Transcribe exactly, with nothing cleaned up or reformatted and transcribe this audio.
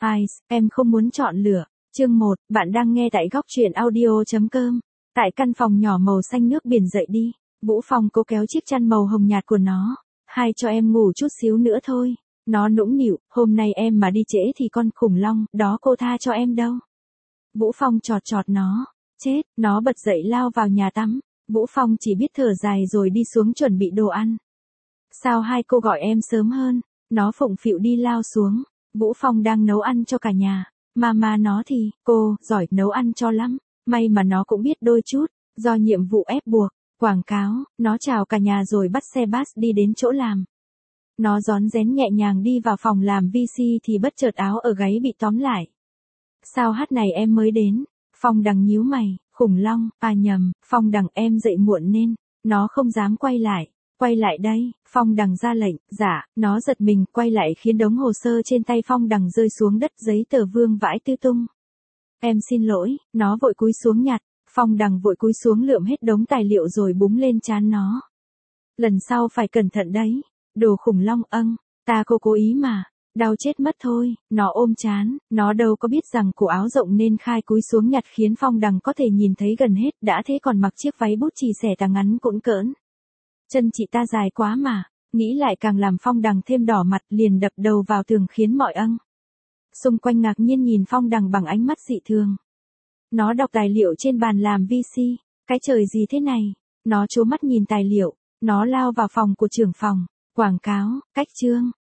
Ai, em không muốn chọn lựa. Chương một, bạn đang nghe tại góc truyện audio.com. Tại căn phòng nhỏ màu xanh nước biển dậy đi. Vũ Phong cố kéo chiếc chăn màu hồng nhạt của nó. Hai cho em ngủ chút xíu nữa thôi. Nó nũng nịu, hôm nay em mà đi trễ thì con khủng long, đó cô tha cho em đâu. Vũ Phong chọt chọt nó. Chết, nó bật dậy lao vào nhà tắm. Vũ Phong chỉ biết thở dài rồi đi xuống chuẩn bị đồ ăn. Sao hai cô gọi em sớm hơn? Nó phụng phịu đi lao xuống. Vũ Phong đang nấu ăn cho cả nhà. Mama nó thì, cô, giỏi nấu ăn cho lắm. May mà nó cũng biết đôi chút, do nhiệm vụ ép buộc, quảng cáo, nó chào cả nhà rồi bắt xe bus đi đến chỗ làm. Nó rón rén nhẹ nhàng đi vào phòng làm vê xê thì bất chợt áo ở gáy bị tóm lại. Sao hát này em mới đến? Phong Đằng nhíu mày, khủng long, à nhầm, Phong Đằng em dậy muộn nên, nó không dám quay lại. Quay lại đây, Phong Đằng ra lệnh, dạ, nó giật mình, quay lại khiến đống hồ sơ trên tay Phong Đằng rơi xuống đất, giấy tờ vương vãi tứ tung. Em xin lỗi, nó vội cúi xuống nhặt, Phong Đằng vội cúi xuống lượm hết đống tài liệu rồi búng lên trán nó. Lần sau phải cẩn thận đấy, đồ khủng long âng, ta cô cố ý mà, đau chết mất thôi, nó ôm trán, nó đâu có biết rằng cổ áo rộng nên khai cúi xuống nhặt khiến Phong Đằng có thể nhìn thấy gần hết, đã thế còn mặc chiếc váy bút chì xẻ tà ngắn cũn cỡn. Chân chị ta dài quá mà, nghĩ lại càng làm Phong Đằng thêm đỏ mặt, liền đập đầu vào tường khiến mọi âng xung quanh ngạc nhiên nhìn Phong Đằng bằng ánh mắt dị thường. Nó đọc tài liệu trên bàn làm vê xê, cái trời gì thế này, nó trố mắt nhìn tài liệu, nó lao vào phòng của trưởng phòng, quảng cáo, cách chương,